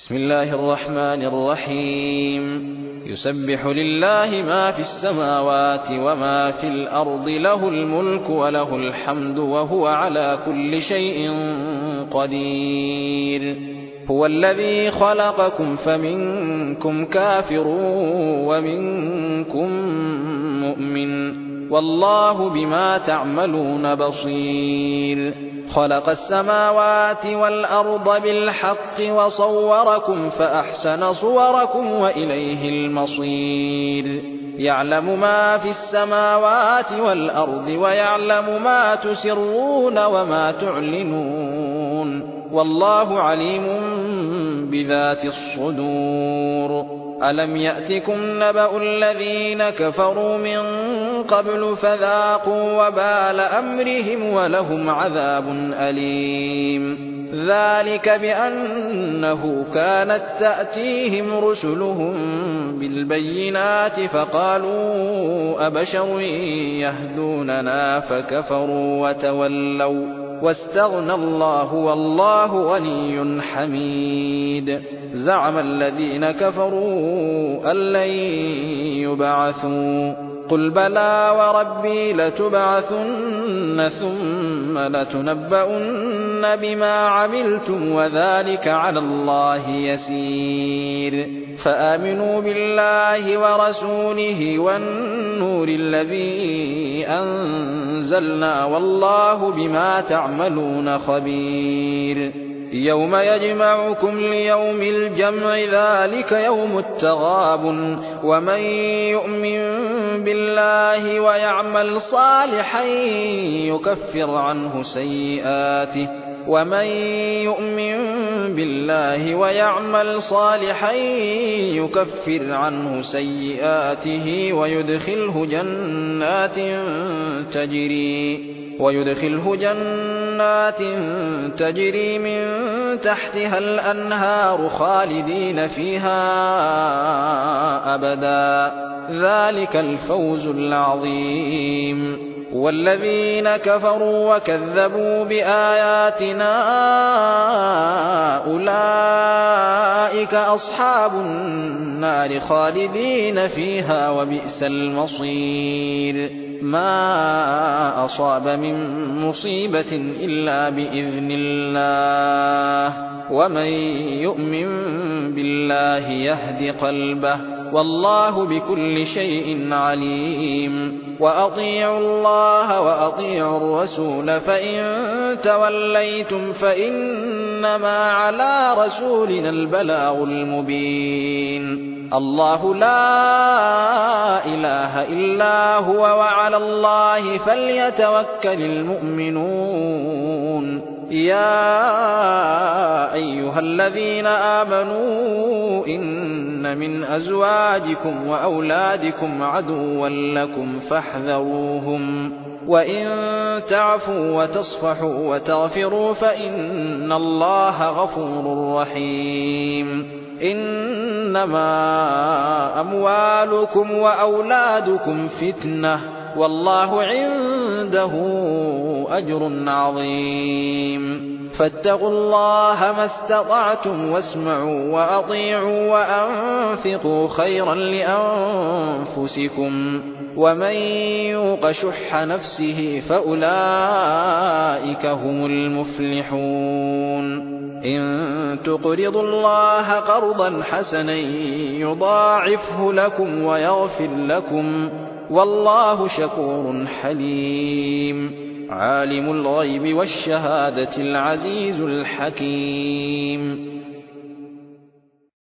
بسم الله الرحمن الرحيم يسبح لله ما في السماوات وما في الأرض له الملك وله الحمد وهو على كل شيء قدير هو الذي خلقكم فمنكم كافر ومنكم مؤمن والله بما تعملون بصير خلق السماوات والأرض بالحق وصوركم فأحسن صوركم وإليه المصير يعلم ما في السماوات والأرض ويعلم ما تسرون وما تعلنون والله عليم بذات الصدور ألم يأتكم نبأ الذين كفروا من قبل فذاقوا وبال أمرهم ولهم عذاب أليم ذلك بأنه كانت تأتيهم رسلهم بالبينات فقالوا أبشر يهدوننا فكفروا وتولوا واستغنى الله والله غني حميد زعم الذين كفروا أن لن يبعثوا قل بلى وربي لتبعثن ثم لتنبؤن بما عملتم وذلك على الله يسير فآمنوا بالله ورسوله والنور الذي أنزلنا والله بما تعملون خبير يوم يجمعكم ليوم الجمع ذلك يوم التغابن ومن يؤمن بالله ويعمل صالحا يكفر عنه سيئاته ويدخله جنات تجري من تحتها الأنهار خالدين فيها أبدا ذلك الفوز العظيم والذين كفروا وكذبوا بآياتنا أولئك أصحاب النار خالدين فيها وبئس المصير ما أصاب من مصيبة إلا بإذن الله ومن يؤمن بالله يهد قلبه والله بكل شيء عليم وأطيعوا الله وأطيعوا الرسول فإن توليتم فإنما على رسولنا البلاغ المبين الله لا إله إلا هو وعلى الله فليتوكل المؤمنون يا أيها الذين آمنوا إن من أزواجكم وأولادكم عدوا لكم فاحذروهم وإن تعفوا وتصفحوا وتغفروا فإن الله غفور رحيم إنما أموالكم وأولادكم فتنة والله عنده أجر عظيم فاتقوا الله ما استطعتم واسمعوا وأطيعوا وأنفقوا خيرا لأنفسكم ومن يوق شح نفسه فأولئك هم المفلحون إن تقرضوا الله قرضا حسنا يضاعفه لكم ويغفر لكم والله شكور حليم عالم الغيب والشهادة العزيز الحكيم